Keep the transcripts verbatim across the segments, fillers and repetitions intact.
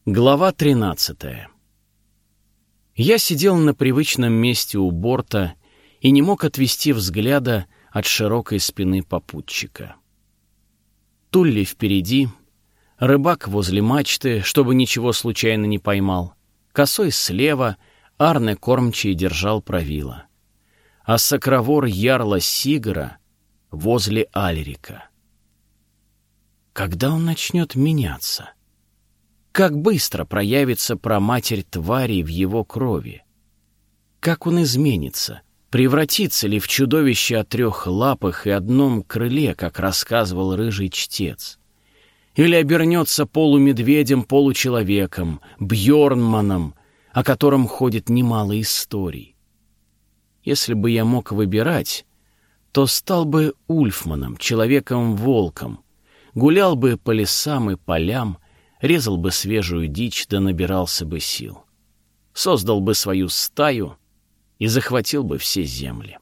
Глава тринадцатая. Я сидел на привычном месте у борта и не мог отвести взгляда от широкой спины попутчика. Тулли впереди, рыбак возле мачты, чтобы ничего случайно не поймал, косой слева, Арне кормчий держал правило, а сокровор ярла Сигара возле Алерика. Когда он начнет меняться? Как быстро проявится праматерь твари в его крови? Как он изменится? Превратится ли в чудовище о трех лапах и одном крыле, как рассказывал рыжий чтец? Или обернется полумедведем, получеловеком, Бьорнманом, о котором ходит немало историй? Если бы я мог выбирать, то стал бы Ульфманом, человеком-волком, гулял бы по лесам и полям, резал бы свежую дичь, да набирался бы сил. Создал бы свою стаю и захватил бы все земли.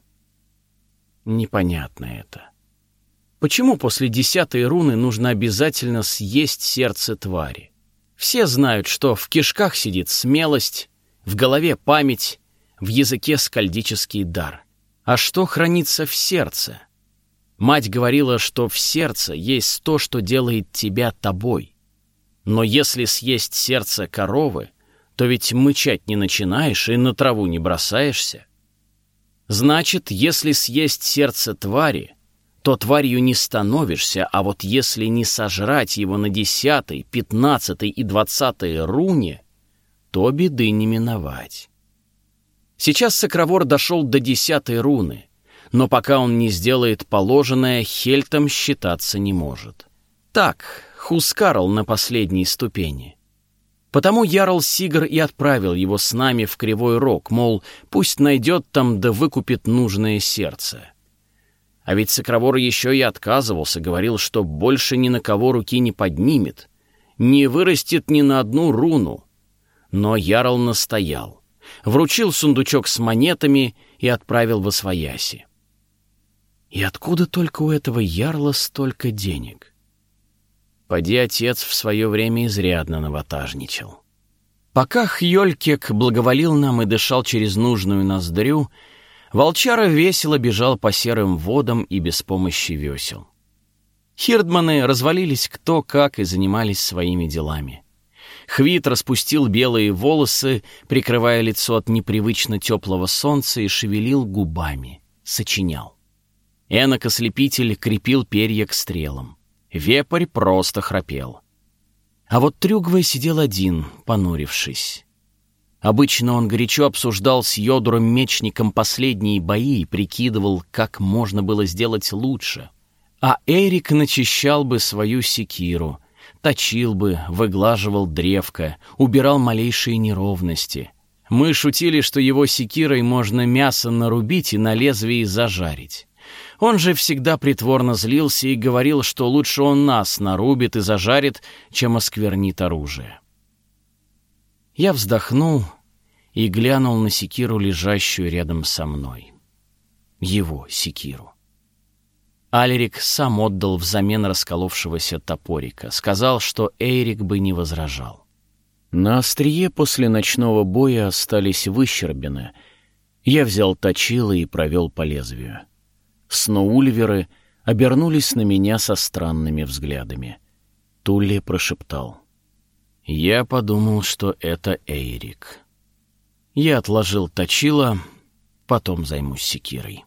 Непонятно это. Почему после десятой руны нужно обязательно съесть сердце твари? Все знают, что в кишках сидит смелость, в голове память, в языке скальдический дар. А что хранится в сердце? Мать говорила, что в сердце есть то, что делает тебя тобой. Но если съесть сердце коровы, то ведь мычать не начинаешь и на траву не бросаешься. Значит, если съесть сердце твари, то тварью не становишься, а вот если не сожрать его на десятой, пятнадцатой и двадцатой руне, то беды не миновать. Сейчас сокровор дошел до десятой руны, но пока он не сделает положенное, хельтом считаться не может. Так, Хускарл на последней ступени. Потому ярл Сигар и отправил его с нами в Кривой Рог, мол, пусть найдет там да выкупит нужное сердце. А ведь сокровор еще и отказывался, говорил, что больше ни на кого руки не поднимет, не вырастет ни на одну руну. Но ярл настоял, вручил сундучок с монетами и отправил восвояси. И откуда только у этого ярла столько денег? Поди отец в свое время изрядно наватажничал. Пока Хьёлькек благоволил нам и дышал через нужную ноздрю, волчара весело бежал по серым водам и без помощи весел. Хирдманы развалились кто как и занимались своими делами. Хвит распустил белые волосы, прикрывая лицо от непривычно теплого солнца, и шевелил губами, сочинял. Энок-ослепитель крепил перья к стрелам. Вепрь просто храпел. А вот Трюгвой сидел один, понурившись. Обычно он горячо обсуждал с Йодуром-мечником последние бои и прикидывал, как можно было сделать лучше. А Эрик начищал бы свою секиру, точил бы, выглаживал древко, убирал малейшие неровности. Мы шутили, что его секирой можно мясо нарубить и на лезвии зажарить. Он же всегда притворно злился и говорил, что лучше он нас нарубит и зажарит, чем осквернит оружие. Я вздохнул и глянул на секиру, лежащую рядом со мной. Его секиру. Алерик сам отдал взамен расколовшегося топорика. Сказал, что Эйрик бы не возражал. На острие после ночного боя остались выщербины. Я взял точило и провел по лезвию. Сноульверы обернулись на меня со странными взглядами. Тулли прошептал. Я подумал, что это Эйрик. Я отложил точило, потом займусь секирой.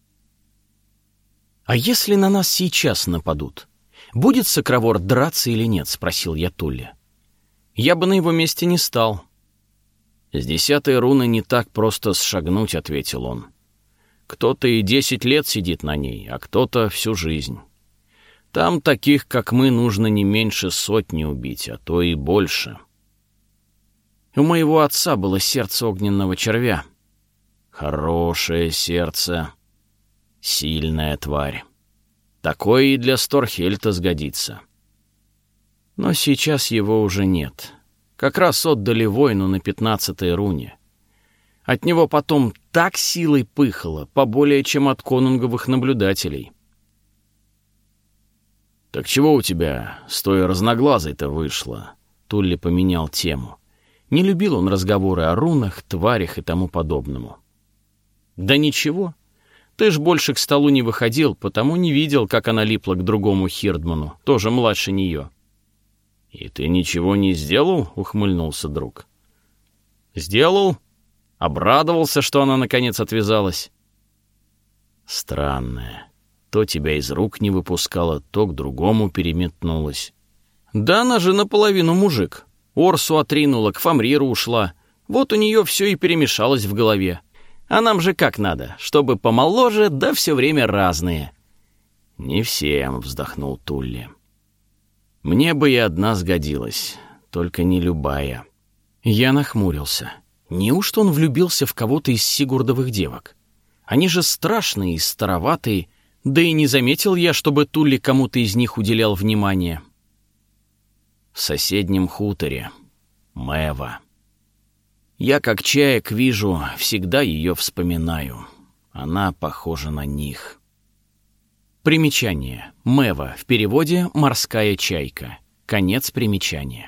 «А если на нас сейчас нападут? Будет сокровор драться или нет?» — спросил я Тулли. «Я бы на его месте не стал». «С десятой руны не так просто сшагнуть», — ответил он. Кто-то и десять лет сидит на ней, а кто-то всю жизнь. Там таких, как мы, нужно не меньше сотни убить, а то и больше. У моего отца было сердце огненного червя. Хорошее сердце, сильная тварь. Такое и для Сторхельта сгодится. Но сейчас его уже нет. Как раз отдали воину на пятнадцатой руне. От него потом так силой пыхало, поболее, чем от конунговых наблюдателей. «Так чего у тебя с той разноглазой-то вышло?» Тулли поменял тему. Не любил он разговоры о рунах, тварях и тому подобному. «Да ничего. Ты ж больше к столу не выходил, потому не видел, как она липла к другому Хирдману, тоже младше нее». «И ты ничего не сделал?» — ухмыльнулся друг. «Сделал. Обрадовался, что она наконец отвязалась». «Странная. То тебя из рук не выпускала, то к другому переметнулась». «Да она же наполовину мужик. Орсу отринула, к Фамриру ушла. Вот у нее все и перемешалось в голове. А нам же как надо, чтобы помоложе, да все время разные». «Не всем», — вздохнул Тулли. «Мне бы и одна сгодилась, только не любая». Я нахмурился. Неужто он влюбился в кого-то из Сигурдовых девок? Они же страшные и староватые, да и не заметил я, чтобы Тулли кому-то из них уделял внимание. В соседнем хуторе. Мэва. Я, как чаек вижу, всегда ее вспоминаю. Она похожа на них. Примечание. Мэва. В переводе «морская чайка». Конец примечания.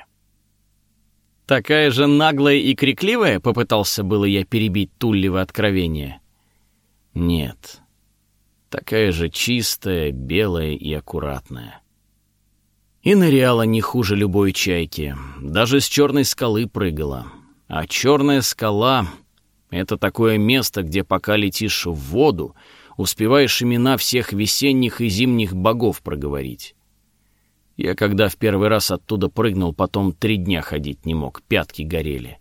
«Такая же наглая и крикливая?» — попытался было я перебить Туллево откровение. «Нет. Такая же чистая, белая и аккуратная. И ныряла не хуже любой чайки. Даже с черной скалы прыгала. А черная скала — это такое место, где пока летишь в воду, успеваешь имена всех весенних и зимних богов проговорить. Я когда в первый раз оттуда прыгнул, потом три дня ходить не мог, пятки горели.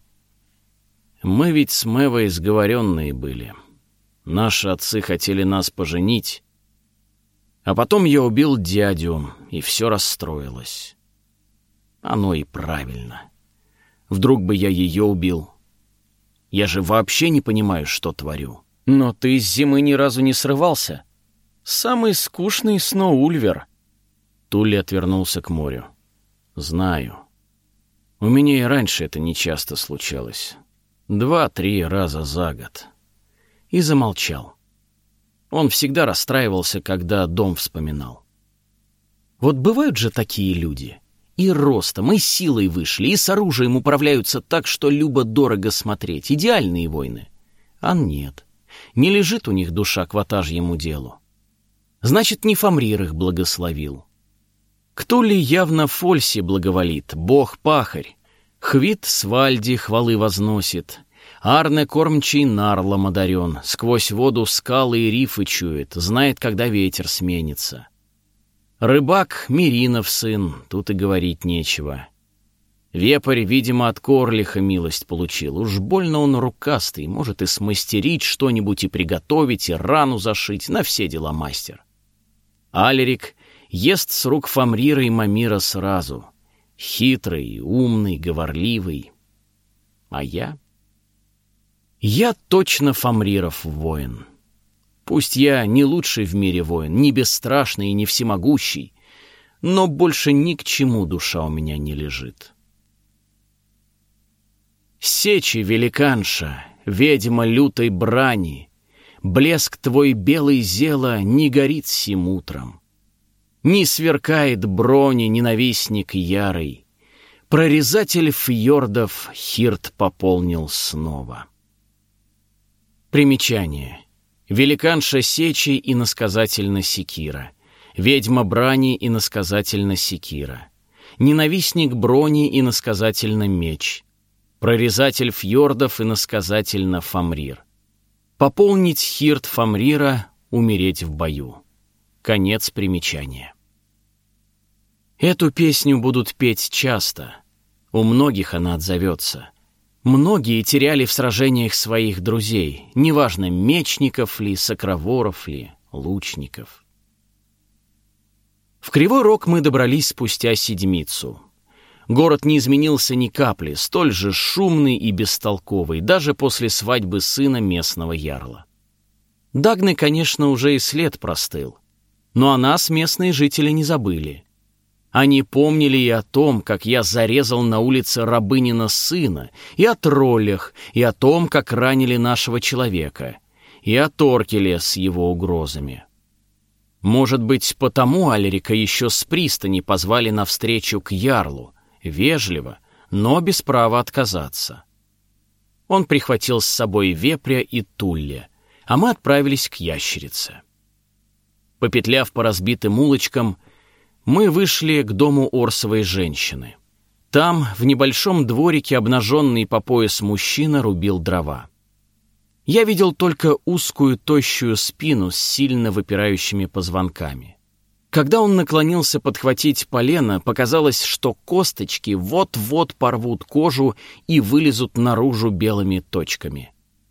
Мы ведь с Мэвой сговоренные были. Наши отцы хотели нас поженить. А потом я убил дядю, и все расстроилось. Оно и правильно. Вдруг бы я ее убил. Я же вообще не понимаю, что творю. Но ты с зимы ни разу не срывался. Самый скучный Сноульвер. Тулли отвернулся к морю. Знаю. У меня и раньше это нечасто случалось. Два-три раза за год. И замолчал. Он всегда расстраивался, когда дом вспоминал. Вот бывают же такие люди. И ростом, и силой вышли, и с оружием управляются так, что любо-дорого смотреть. Идеальные воины. А нет. Не лежит у них душа к ватажьему делу. Значит, не Фамрир их благословил. Кто ли явно Фольси благоволит, бог-пахарь? Хвит Свальди хвалы возносит. Арне кормчий Нарлом одарен, сквозь воду скалы и рифы чует, знает, когда ветер сменится. Рыбак Миринов сын, тут и говорить нечего. Вепрь, видимо, от Корлиха милость получил. Уж больно он рукастый, может и смастерить что-нибудь, и приготовить, и рану зашить, на все дела мастер. Алерик ест с рук Фамрира и Мамира сразу. Хитрый, умный, говорливый. А я? Я точно Фамриров воин. Пусть я не лучший в мире воин, не бесстрашный и не всемогущий, но больше ни к чему душа у меня не лежит. Сечи, великанша, ведьма лютой брани, блеск твой белый зела не горит сим утром. Не сверкает брони ненавистник ярый, прорезатель фьордов Хирд пополнил снова. Примечание. Великанша сечи и насказательно секира. Ведьма брани и насказательно секира. Ненавистник брони и насказательно меч. Прорезатель фьордов и насказательно Фамрир. Пополнить Хирд Фамрира, умереть в бою. Конец примечания. Эту песню будут петь часто. У многих она отзовется. Многие теряли в сражениях своих друзей, неважно, мечников ли, сокроворов ли, лучников. В Кривой Рог мы добрались спустя седмицу. Город не изменился ни капли, столь же шумный и бестолковый, даже после свадьбы сына местного ярла. Дагны, конечно, уже и след простыл, но о нас местные жители не забыли. Они помнили и о том, как я зарезал на улице рабынина сына, и о троллях, и о том, как ранили нашего человека, и о Торкеле с его угрозами. Может быть, потому Алерика еще с пристани позвали навстречу к ярлу, вежливо, но без права отказаться. Он прихватил с собой вепря и Тулли, а мы отправились к ящерице. Попетляв по разбитым улочкам, мы вышли к дому Орсовой женщины. Там, в небольшом дворике, обнаженный по пояс мужчина рубил дрова. Я видел только узкую тощую спину с сильно выпирающими позвонками. Когда он наклонился подхватить полено, показалось, что косточки вот-вот порвут кожу и вылезут наружу белыми точками.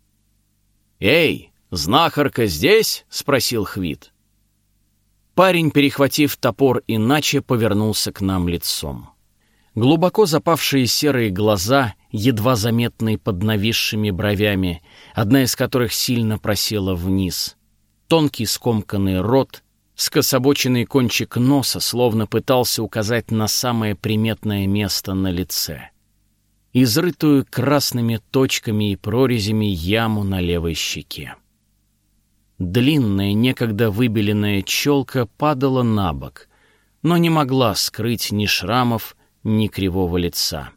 «Эй, знахарка здесь?» — спросил Хвит. Парень, перехватив топор иначе, повернулся к нам лицом. Глубоко запавшие серые глаза, едва заметные под нависшими бровями, одна из которых сильно просела вниз. Тонкий скомканный рот, скособоченный кончик носа, словно пытался указать на самое приметное место на лице. Изрытую красными точками и прорезями яму на левой щеке. Длинная, некогда выбеленная челка падала на бок, но не могла скрыть ни шрамов, ни кривого лица.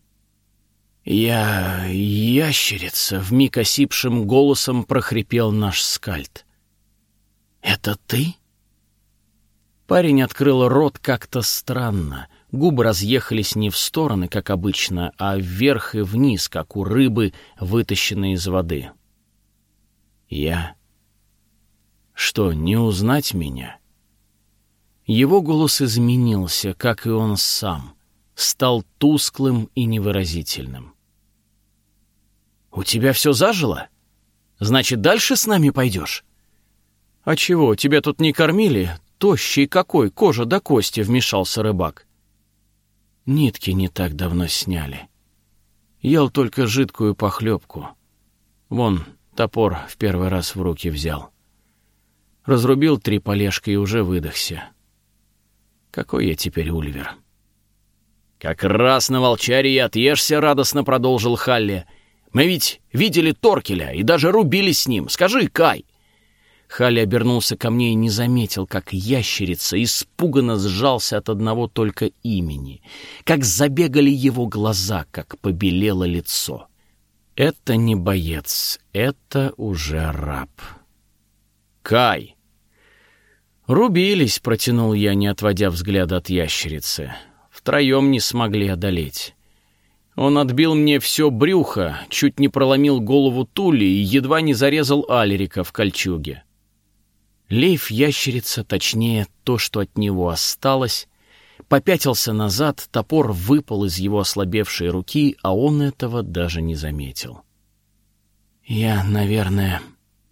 «Я ящерица», — вмиг осипшим голосом прохрипел наш скальд. «Это ты?» Парень открыл рот как-то странно. Губы разъехались не в стороны, как обычно, а вверх и вниз, как у рыбы, вытащенной из воды. «Я? Что, не узнать меня?» Его голос изменился, как и он сам, стал тусклым и невыразительным. «У тебя все зажило? Значит, дальше с нами пойдешь?» «А чего, тебя тут не кормили? Тощий какой, кожа до кости», — вмешался рыбак. «Нитки не так давно сняли. Ел только жидкую похлебку. Вон, топор в первый раз в руки взял. Разрубил три полежка и уже выдохся. Какой я теперь ульвер?» «Как раз на волчаре и отъешься», — радостно продолжил Халли. «Мы ведь видели Торкеля и даже рубились с ним. Скажи, Кай!» Халли обернулся ко мне и не заметил, как ящерица испуганно сжался от одного только имени, как забегали его глаза, как побелело лицо. Это не боец, это уже раб. «Кай!» «Рубились», — протянул я, не отводя взгляда от ящерицы. «Втроем не смогли одолеть. Он отбил мне все брюхо, чуть не проломил голову Тулли и едва не зарезал Алерика в кольчуге. Лейф ящерица, точнее, то, что от него осталось, попятился назад, топор выпал из его ослабевшей руки, а он этого даже не заметил. Я, наверное...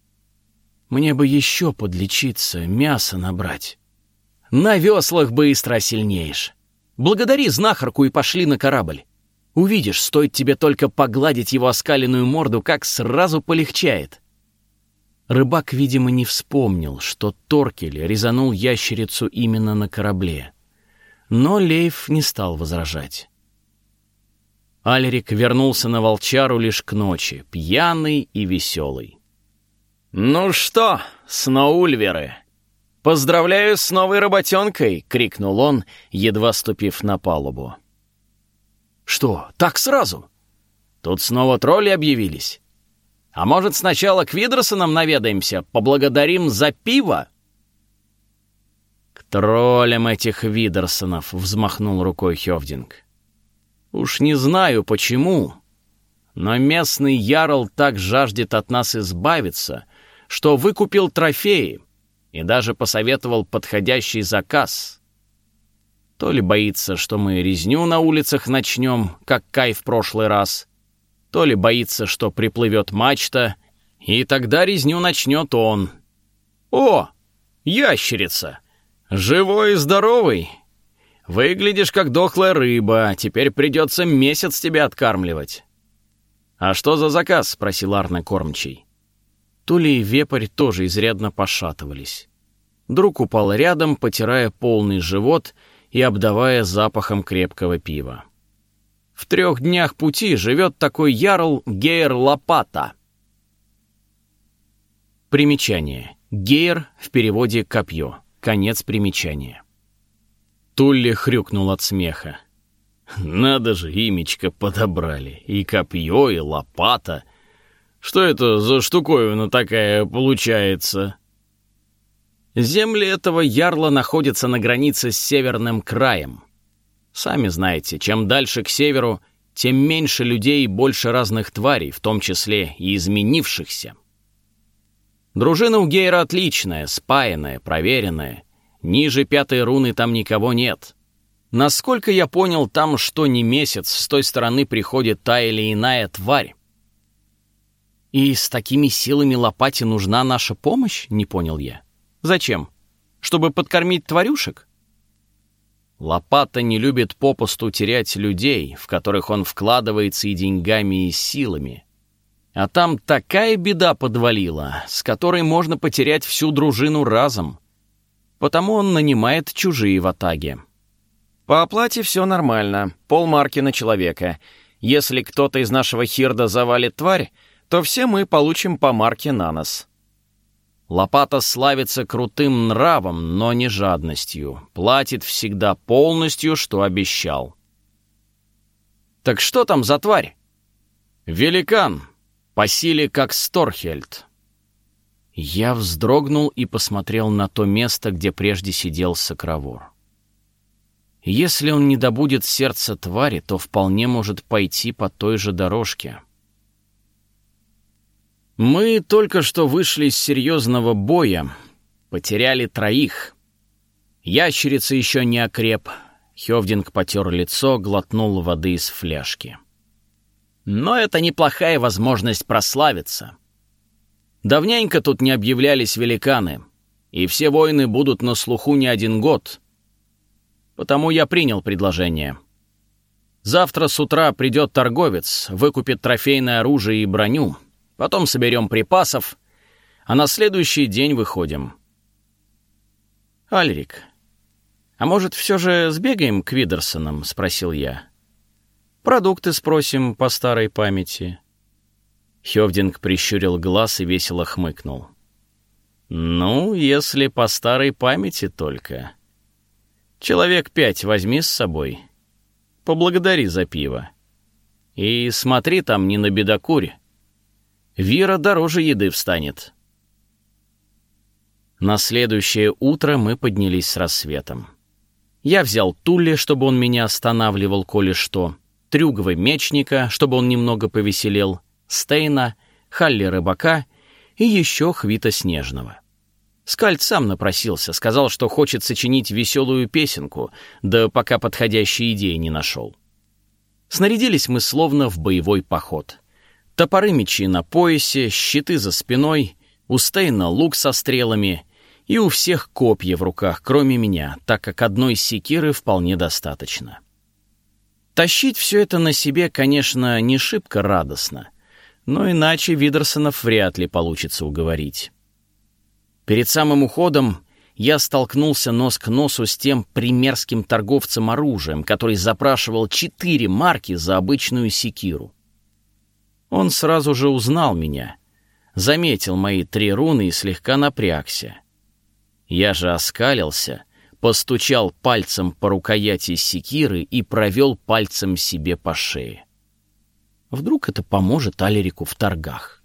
Мне бы еще подлечиться, мясо набрать. На веслах быстро сильнеешь. Благодари знахарку и пошли на корабль. Увидишь, стоит тебе только погладить его оскаленную морду, как сразу полегчает». Рыбак, видимо, не вспомнил, что Торкель резанул ящерицу именно на корабле. Но Лейф не стал возражать. Алерик вернулся на волчару лишь к ночи, пьяный и веселый. «Ну что, сноульверы, поздравляю с новой работенкой!» — крикнул он, едва ступив на палубу. «Что, так сразу? Тут снова тролли объявились. А может, сначала к Видерсонам наведаемся, поблагодарим за пиво?» «К троллям этих Видерсонов!» — взмахнул рукой Хёвдинг. «Уж не знаю, почему, но местный ярл так жаждет от нас избавиться, что выкупил трофеи и даже посоветовал подходящий заказ. То ли боится, что мы резню на улицах начнем, как Кай в прошлый раз, то ли боится, что приплывет мачта, и тогда резню начнет он. О, ящерица! Живой и здоровый! Выглядишь, как дохлая рыба, теперь придется месяц тебя откармливать». «А что за заказ?» — спросил Арне кормчий. Тули и Вепрь тоже изрядно пошатывались. Друг упал рядом, потирая полный живот и обдавая запахом крепкого пива. В трех днях пути живет такой ярл Гейр Лопата. Примечание. Гейр в переводе «копье». Конец примечания. Тулли хрюкнул от смеха. Надо же, имечко подобрали. И копье, и лопата. Что это за штуковина такая получается? Земли этого ярла находятся на границе с северным краем. Сами знаете, чем дальше к северу, тем меньше людей и больше разных тварей, в том числе и изменившихся. Дружина у Гейра отличная, спаянная, проверенная. Ниже пятой руны там никого нет. Насколько я понял, там что ни месяц с той стороны приходит та или иная тварь. И с такими силами лопате нужна наша помощь, не понял я. Зачем? Чтобы подкормить тварюшек? Лопата не любит попусту терять людей, в которых он вкладывается и деньгами, и силами. А там такая беда подвалила, с которой можно потерять всю дружину разом. Потому он нанимает чужие ватаги. По оплате все нормально, полмарки на человека. Если кто-то из нашего хирда завалит тварь, то все мы получим по марке на нос. Лопата славится крутым нравом, но не жадностью. Платит всегда полностью, что обещал. Так что там за тварь? Великан, по силе как Сторхельд. Я вздрогнул и посмотрел на то место, где прежде сидел Сокровор. Если он не добудет сердце твари, то вполне может пойти по той же дорожке. Мы только что вышли из серьезного боя, потеряли троих. Ящерица еще не окреп. Хёвдинг потер лицо, глотнул воды из фляжки. Но это неплохая возможность прославиться. Давненько тут не объявлялись великаны, и все воины будут на слуху не один год. Потому я принял предложение. Завтра с утра придет торговец, выкупит трофейное оружие и броню. Потом соберем припасов, а на следующий день выходим. «Альрик, а может, все же сбегаем к Видерсонам?» — спросил я. «Продукты спросим по старой памяти». Хёвдинг прищурил глаз и весело хмыкнул. «Ну, если по старой памяти только. Человек пять возьми с собой. Поблагодари за пиво. И смотри там не набедокурь. Вира дороже еды встанет». На следующее утро мы поднялись с рассветом. Я взял Тулли, чтобы он меня останавливал, коли что, Трюгова мечника, чтобы он немного повеселел, Стейна, Халли рыбака и еще Хвита Снежного. Скальд сам напросился, сказал, что хочет сочинить веселую песенку, да пока подходящей идеи не нашел. Снарядились мы словно в боевой поход. Топоры-мечи на поясе, щиты за спиной, у Стейна лук со стрелами и у всех копья в руках, кроме меня, так как одной секиры вполне достаточно. Тащить все это на себе, конечно, не шибко радостно, но иначе Видерсонов вряд ли получится уговорить. Перед самым уходом я столкнулся нос к носу с тем примерским торговцем оружием, который запрашивал четыре марки за обычную секиру. Он сразу же узнал меня, заметил мои три руны и слегка напрягся. Я же оскалился, постучал пальцем по рукояти секиры и провел пальцем себе по шее. Вдруг это поможет Алерику в торгах.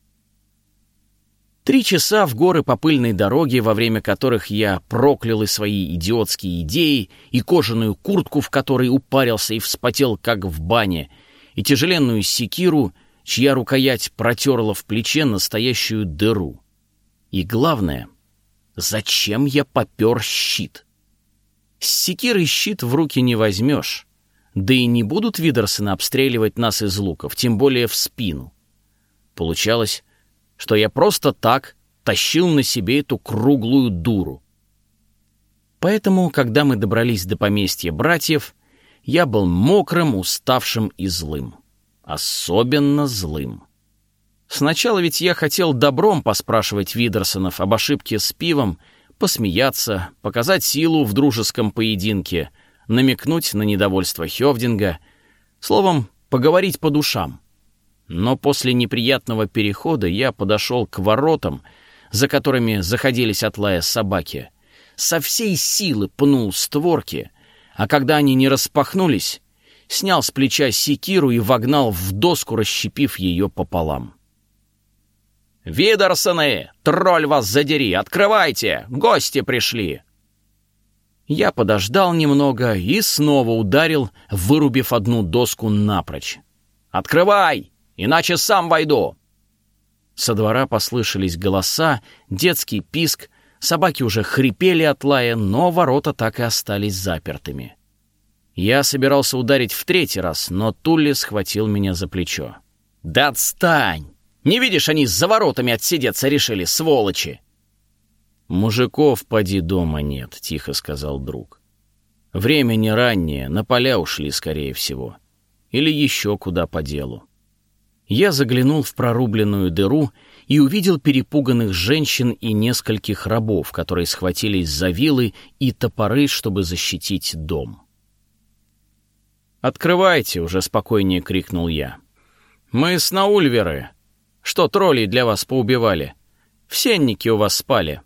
Три часа в горы по пыльной дороге, во время которых я проклял и свои идиотские идеи, и кожаную куртку, в которой упарился и вспотел, как в бане, и тяжеленную секиру, чья рукоять протерла в плече настоящую дыру. И главное, зачем я попер щит? С секирой щит в руки не возьмешь, да и не будут Видерсоны обстреливать нас из луков, тем более в спину. Получалось, что я просто так тащил на себе эту круглую дуру. Поэтому, когда мы добрались до поместья братьев, я был мокрым, уставшим и злым. Особенно злым. Сначала ведь я хотел добром поспрашивать Видерсонов об ошибке с пивом, посмеяться, показать силу в дружеском поединке, намекнуть на недовольство Хёвдинга, словом, поговорить по душам. Но после неприятного перехода я подошел к воротам, за которыми заходились от лая собаки, со всей силы пнул створки, а когда они не распахнулись, снял с плеча секиру и вогнал в доску, расщепив ее пополам. «Видерсоны! Тролль вас задери! Открывайте! Гости пришли!» Я подождал немного и снова ударил, вырубив одну доску напрочь. «Открывай! Иначе сам войду!» Со двора послышались голоса, детский писк, собаки уже хрипели от лая, но ворота так и остались запертыми. Я собирался ударить в третий раз, но Тулли схватил меня за плечо. «Да отстань! Не видишь, они за воротами отсидеться решили, сволочи!» «Мужиков поди дома нет», — тихо сказал друг. «Время не раннее, на поля ушли, скорее всего. Или еще куда по делу». Я заглянул в прорубленную дыру и увидел перепуганных женщин и нескольких рабов, которые схватились за вилы и топоры, чтобы защитить дом. «Открывайте!» — уже спокойнее крикнул я. «Мы снаульверы. Что, троллей для вас поубивали? В сеннике у вас спали».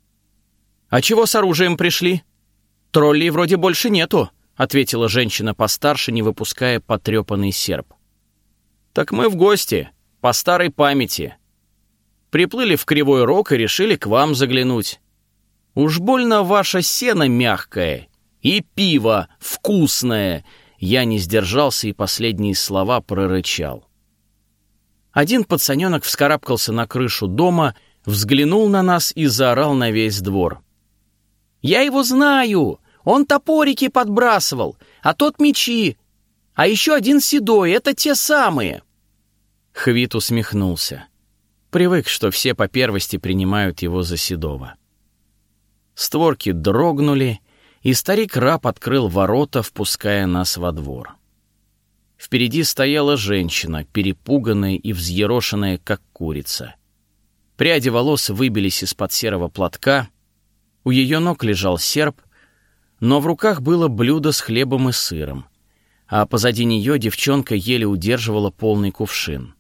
«А чего с оружием пришли? Троллей вроде больше нету», — ответила женщина постарше, не выпуская потрепанный серп. «Так мы в гости, по старой памяти. Приплыли в Кривой Рог и решили к вам заглянуть. Уж больно ваше сено мягкое и пиво вкусное». Я не сдержался и последние слова прорычал. Один пацаненок вскарабкался на крышу дома, взглянул на нас и заорал на весь двор. «Я его знаю! Он топорики подбрасывал, а тот мечи. А еще один седой, это те самые!» Хвит усмехнулся. Привык, что все по первости принимают его за седого. Створки дрогнули, и старик-раб открыл ворота, впуская нас во двор. Впереди стояла женщина, перепуганная и взъерошенная, как курица. Пряди волос выбились из-под серого платка, у ее ног лежал серп, но в руках было блюдо с хлебом и сыром, а позади нее девчонка еле удерживала полный кувшин.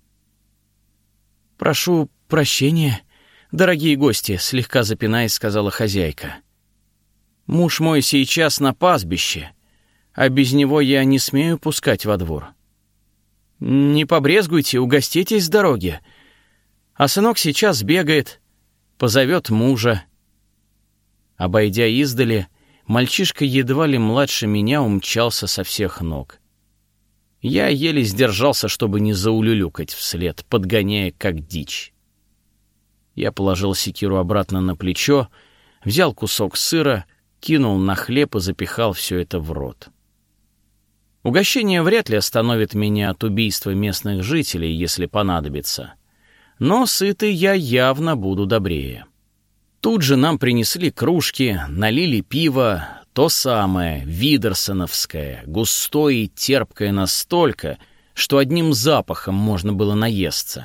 «Прошу прощения, дорогие гости», — слегка запинаясь, сказала хозяйка. «Муж мой сейчас на пастбище, а без него я не смею пускать во двор. Не побрезгуйте, угоститесь с дороги. А сынок сейчас бегает, позовет мужа». Обойдя издали, мальчишка едва ли младше меня умчался со всех ног. Я еле сдержался, чтобы не заулюлюкать вслед, подгоняя как дичь. Я положил секиру обратно на плечо, взял кусок сыра, кинул на хлеб и запихал все это в рот. Угощение вряд ли остановит меня от убийства местных жителей, если понадобится. Но сытый я явно буду добрее. Тут же нам принесли кружки, налили пиво, то самое, видерсоновское, густое и терпкое настолько, что одним запахом можно было наесться.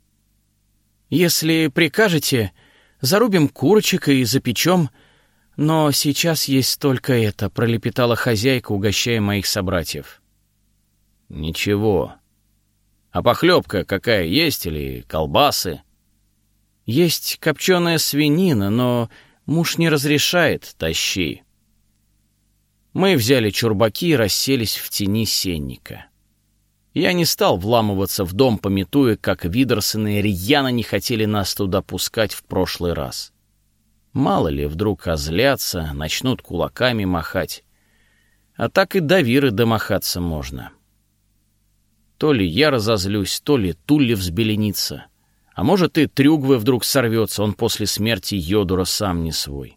«Если прикажете, зарубим курочек и запечем, но сейчас есть только это», — пролепетала хозяйка, угощая моих собратьев. «Ничего. А похлебка какая есть или колбасы?» «Есть копченая свинина, но муж не разрешает, тащи». Мы взяли чурбаки и расселись в тени сенника. Я не стал вламываться в дом, памятуя, как видерсоны рьяно не хотели нас туда пускать в прошлый раз. Мало ли, вдруг озлятся, начнут кулаками махать. А так и до Виры домахаться можно. То ли я разозлюсь, то ли Тулли взбеленится. А может, и Трюгвы вдруг сорвется, он после смерти Йодура сам не свой.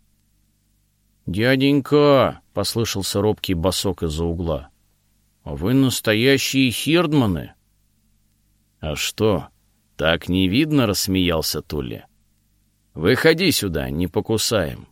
«Дяденька!» — послышался робкий босок из-за угла. «А вы настоящие хирдманы!» «А что, так не видно?» — рассмеялся Тулли. «Выходи сюда, не покусаем».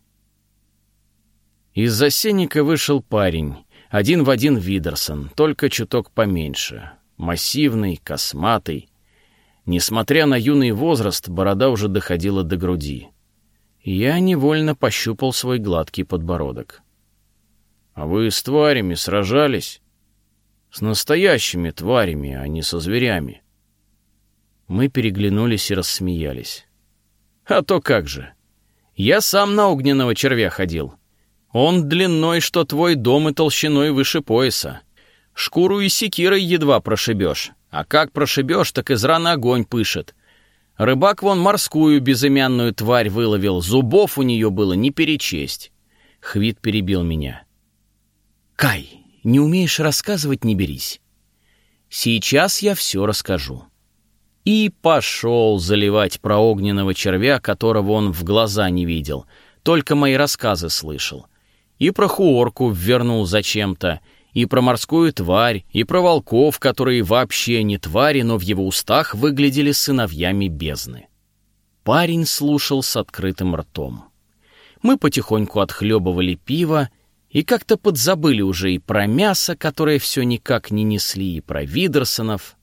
Из-за сенника вышел парень, один в один Видерсон, только чуток поменьше, массивный, косматый. Несмотря на юный возраст, борода уже доходила до груди. Я невольно пощупал свой гладкий подбородок. «А вы с тварями сражались?» «С настоящими тварями, а не со зверями». Мы переглянулись и рассмеялись. «А то как же! Я сам на огненного червя ходил. Он длиной, что твой дом, и толщиной выше пояса. Шкуру и секирой едва прошибешь, а как прошибешь, так из раны огонь пышет. Рыбак вон морскую безымянную тварь выловил, зубов у нее было не перечесть. Хвит перебил меня. «Кай, не умеешь рассказывать, не берись. Сейчас я все расскажу». И пошел заливать про огненного червя, которого он в глаза не видел, только мои рассказы слышал. И про хуорку ввернул зачем-то, и про морскую тварь, и про волков, которые вообще не твари, но в его устах выглядели сыновьями бездны. Парень слушал с открытым ртом. Мы потихоньку отхлебывали пиво, и как-то подзабыли уже и про мясо, которое все никак не несли, и про Видерсонов.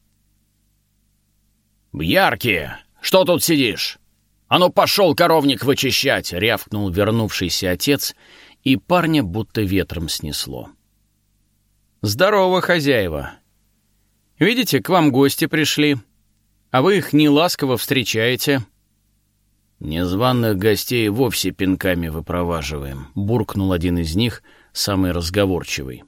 «Бьярки, что тут сидишь? А ну пошел коровник вычищать!» — рявкнул вернувшийся отец, и парня будто ветром снесло. «Здорово, хозяева! Видите, к вам гости пришли, а вы их неласково встречаете». «Незваных гостей вовсе пинками выпроваживаем», — буркнул один из них, самый разговорчивый.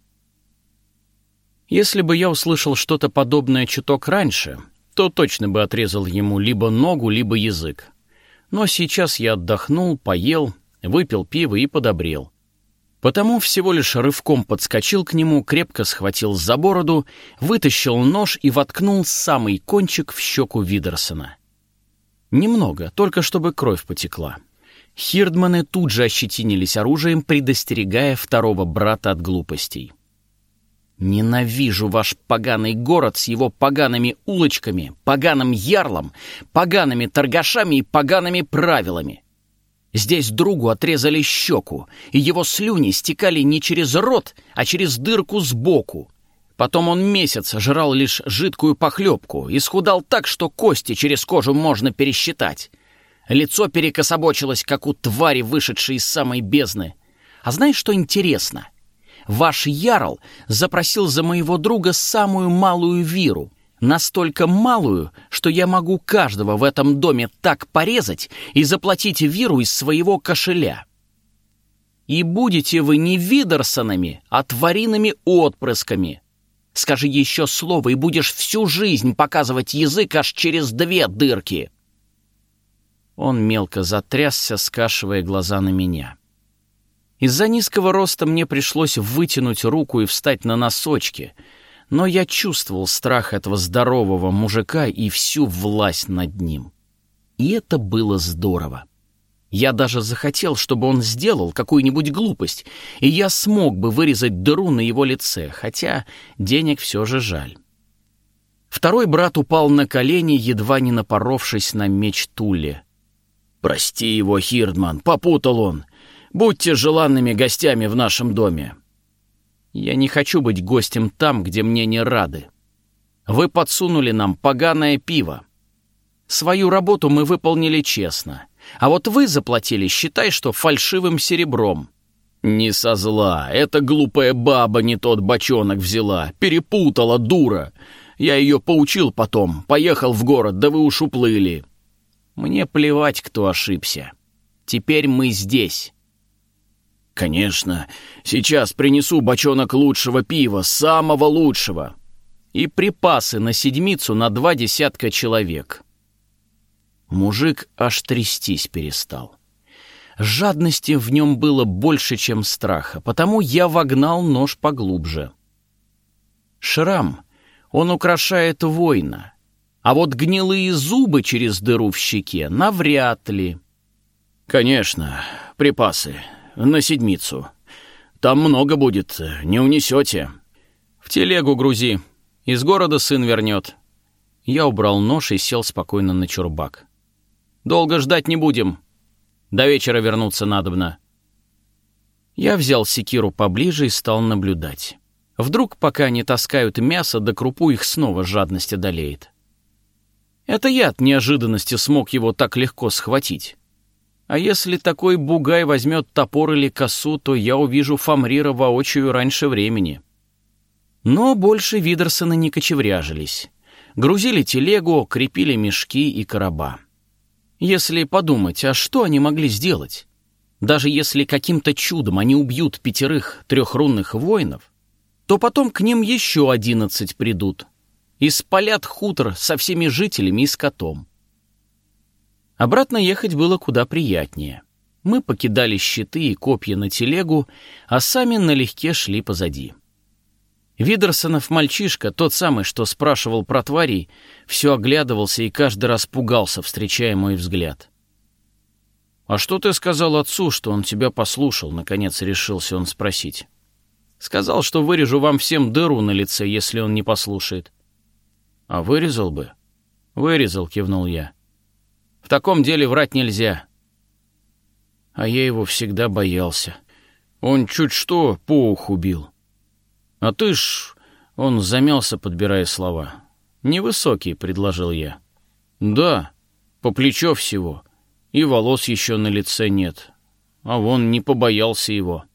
Если бы я услышал что-то подобное чуток раньше, то точно бы отрезал ему либо ногу, либо язык. Но сейчас я отдохнул, поел, выпил пиво и подобрел. Потому всего лишь рывком подскочил к нему, крепко схватил за бороду, вытащил нож и воткнул самый кончик в щеку Видерсона. Немного, только чтобы кровь потекла. Хирдманы тут же ощетинились оружием, предостерегая второго брата от глупостей. «Ненавижу ваш поганый город с его погаными улочками, поганым ярлом, погаными торгашами и погаными правилами. Здесь другу отрезали щеку, и его слюни стекали не через рот, а через дырку сбоку. Потом он месяц жрал лишь жидкую похлебку, исхудал так, что кости через кожу можно пересчитать. Лицо перекособочилось, как у твари, вышедшей из самой бездны. А знаешь, что интересно? Ваш ярл запросил за моего друга самую малую виру, настолько малую, что я могу каждого в этом доме так порезать и заплатить виру из своего кошеля. И будете вы не Видерсонами, а твариными отпрысками. Скажи еще слово, и будешь всю жизнь показывать язык аж через две дырки». Он мелко затрясся, скашивая глаза на меня. Из-за низкого роста мне пришлось вытянуть руку и встать на носочки, но я чувствовал страх этого здорового мужика и всю власть над ним. И это было здорово. Я даже захотел, чтобы он сделал какую-нибудь глупость, и я смог бы вырезать дыру на его лице, хотя денег все же жаль. Второй брат упал на колени, едва не напоровшись на меч Тулли. «Прости его, Хирдман, попутал он. Будьте желанными гостями в нашем доме». «Я не хочу быть гостем там, где мне не рады. Вы подсунули нам поганое пиво. Свою работу мы выполнили честно, а вот вы заплатили, считай, что фальшивым серебром». «Не со зла, эта глупая баба не тот бочонок взяла, перепутала, дура. Я ее поучил потом, поехал в город, да вы уж уплыли». «Мне плевать, кто ошибся. Теперь мы здесь». «Конечно, сейчас принесу бочонок лучшего пива, самого лучшего. И припасы на седмицу на два десятка человек». Мужик аж трястись перестал. Жадности в нем было больше, чем страха, потому я вогнал нож поглубже. Шрам, он украшает воина, а вот гнилые зубы через дыру в щеке навряд ли. «Конечно, припасы. На седмицу. Там много будет, не унесете». «В телегу грузи. Из города сын вернет». Я убрал нож и сел спокойно на чурбак. «Долго ждать не будем. До вечера вернуться надобно». Я взял секиру поближе и стал наблюдать. Вдруг, пока не таскают мясо, да крупу, их снова жадность одолеет. Это я от неожиданности смог его так легко схватить. А если такой бугай возьмет топор или косу, то я увижу Фамрира воочию раньше времени. Но больше Видерсоны не кочевряжились. Грузили телегу, крепили мешки и короба. Если подумать, а что они могли сделать? Даже если каким-то чудом они убьют пятерых трехрунных воинов, то потом к ним еще одиннадцать придут и спалят хутор со всеми жителями и скотом. Обратно ехать было куда приятнее. Мы покидали щиты и копья на телегу, а сами налегке шли позади. Видерсонов мальчишка, тот самый, что спрашивал про тварей, все оглядывался и каждый раз пугался, встречая мой взгляд. «А что ты сказал отцу, что он тебя послушал?» — наконец решился он спросить. «Сказал, что вырежу вам всем дыру на лице, если он не послушает». «А вырезал бы?» «Вырезал», — кивнул я. «В таком деле врать нельзя». А я его всегда боялся. Он чуть что по уху бил. А ты ж... Он замялся, подбирая слова. «Невысокий», — предложил я. «Да, по плечо всего. И волос еще на лице нет. А вон не побоялся его».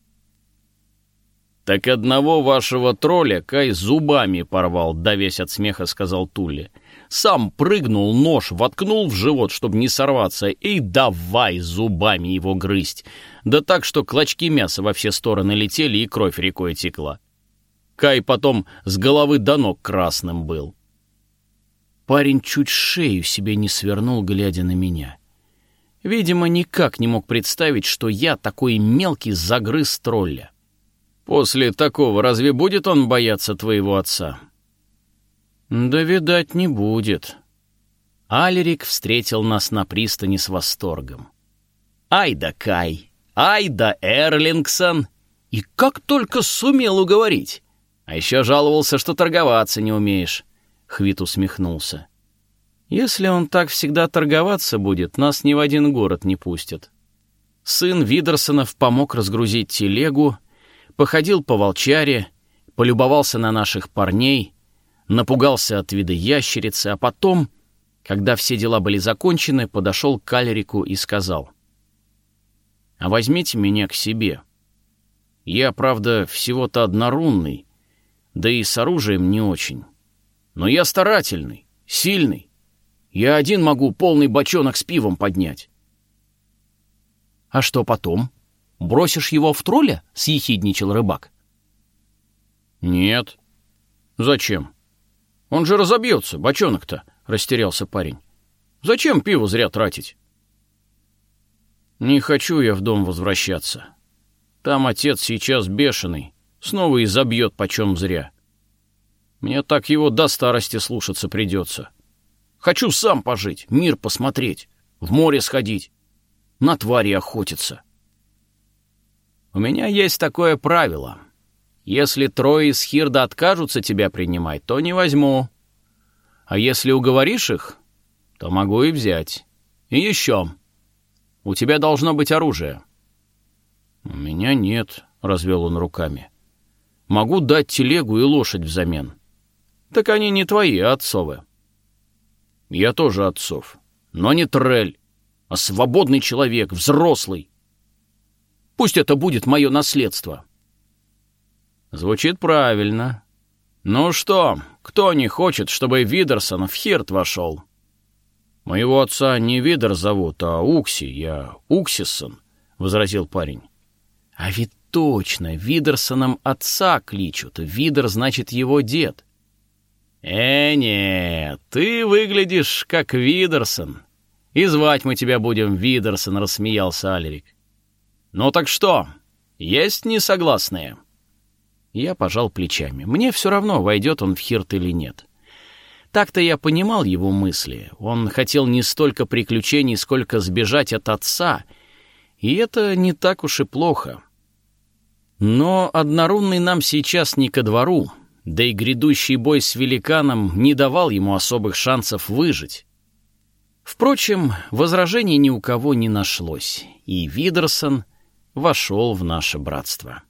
«Так одного вашего тролля Кай зубами порвал», — давясь от смеха сказал Тулли. «Сам прыгнул, нож воткнул в живот, чтобы не сорваться, и давай зубами его грызть. Да так, что клочки мяса во все стороны летели и кровь рекой текла. Кай потом с головы до ног красным был». Парень чуть шею себе не свернул, глядя на меня. Видимо, никак не мог представить, что я такой мелкий загрыз тролля. «После такого разве будет он бояться твоего отца?» «Да, видать, не будет». Алерик встретил нас на пристани с восторгом. «Ай да Кай! Ай да Эрлингсон! И как только сумел уговорить! А еще жаловался, что торговаться не умеешь». Хвит усмехнулся. «Если он так всегда торговаться будет, нас ни в один город не пустят». Сын Видерсонов помог разгрузить телегу, походил по волчаре, полюбовался на наших парней, напугался от вида ящерицы, а потом, когда все дела были закончены, подошел к Алерику и сказал: «А возьмите меня к себе. Я, правда, всего-то однорунный, да и с оружием не очень. Но я старательный, сильный. Я один могу полный бочонок с пивом поднять». «А что потом? Бросишь его в тролля?» — съехидничал рыбак. «Нет. Зачем? Он же разобьется, бочонок-то», — растерялся парень. «Зачем пиво зря тратить?» «Не хочу я в дом возвращаться. Там отец сейчас бешеный, снова и забьет почем зря. Мне так его до старости слушаться придется. Хочу сам пожить, мир посмотреть, в море сходить, на твари охотиться». «У меня есть такое правило. Если трое из Хирда откажутся тебя принимать, то не возьму. А если уговоришь их, то могу и взять. И еще. У тебя должно быть оружие». «У меня нет», — развел он руками. «Могу дать телегу и лошадь взамен». «Так они не твои, а отцовы». «Я тоже отцов, но не трель, а свободный человек, взрослый. Пусть это будет мое наследство». «Звучит правильно. Ну что, кто не хочет, чтобы Видерсон в Хирд вошел?» «Моего отца не Видер зовут, а Укси, я Уксисон», — возразил парень. «А ведь точно, Видерсоном отца кличут, Видер значит его дед». «Э, нет, ты выглядишь как Видерсон. И звать мы тебя будем Видерсон», — рассмеялся Алерик. «Ну так что, есть несогласные?» Я пожал плечами. Мне все равно, войдет он в Хирд или нет. Так-то я понимал его мысли. Он хотел не столько приключений, сколько сбежать от отца. И это не так уж и плохо. Но однорунный нам сейчас не ко двору, да и грядущий бой с великаном не давал ему особых шансов выжить. Впрочем, возражений ни у кого не нашлось, и Видерсон вошел в наше братство.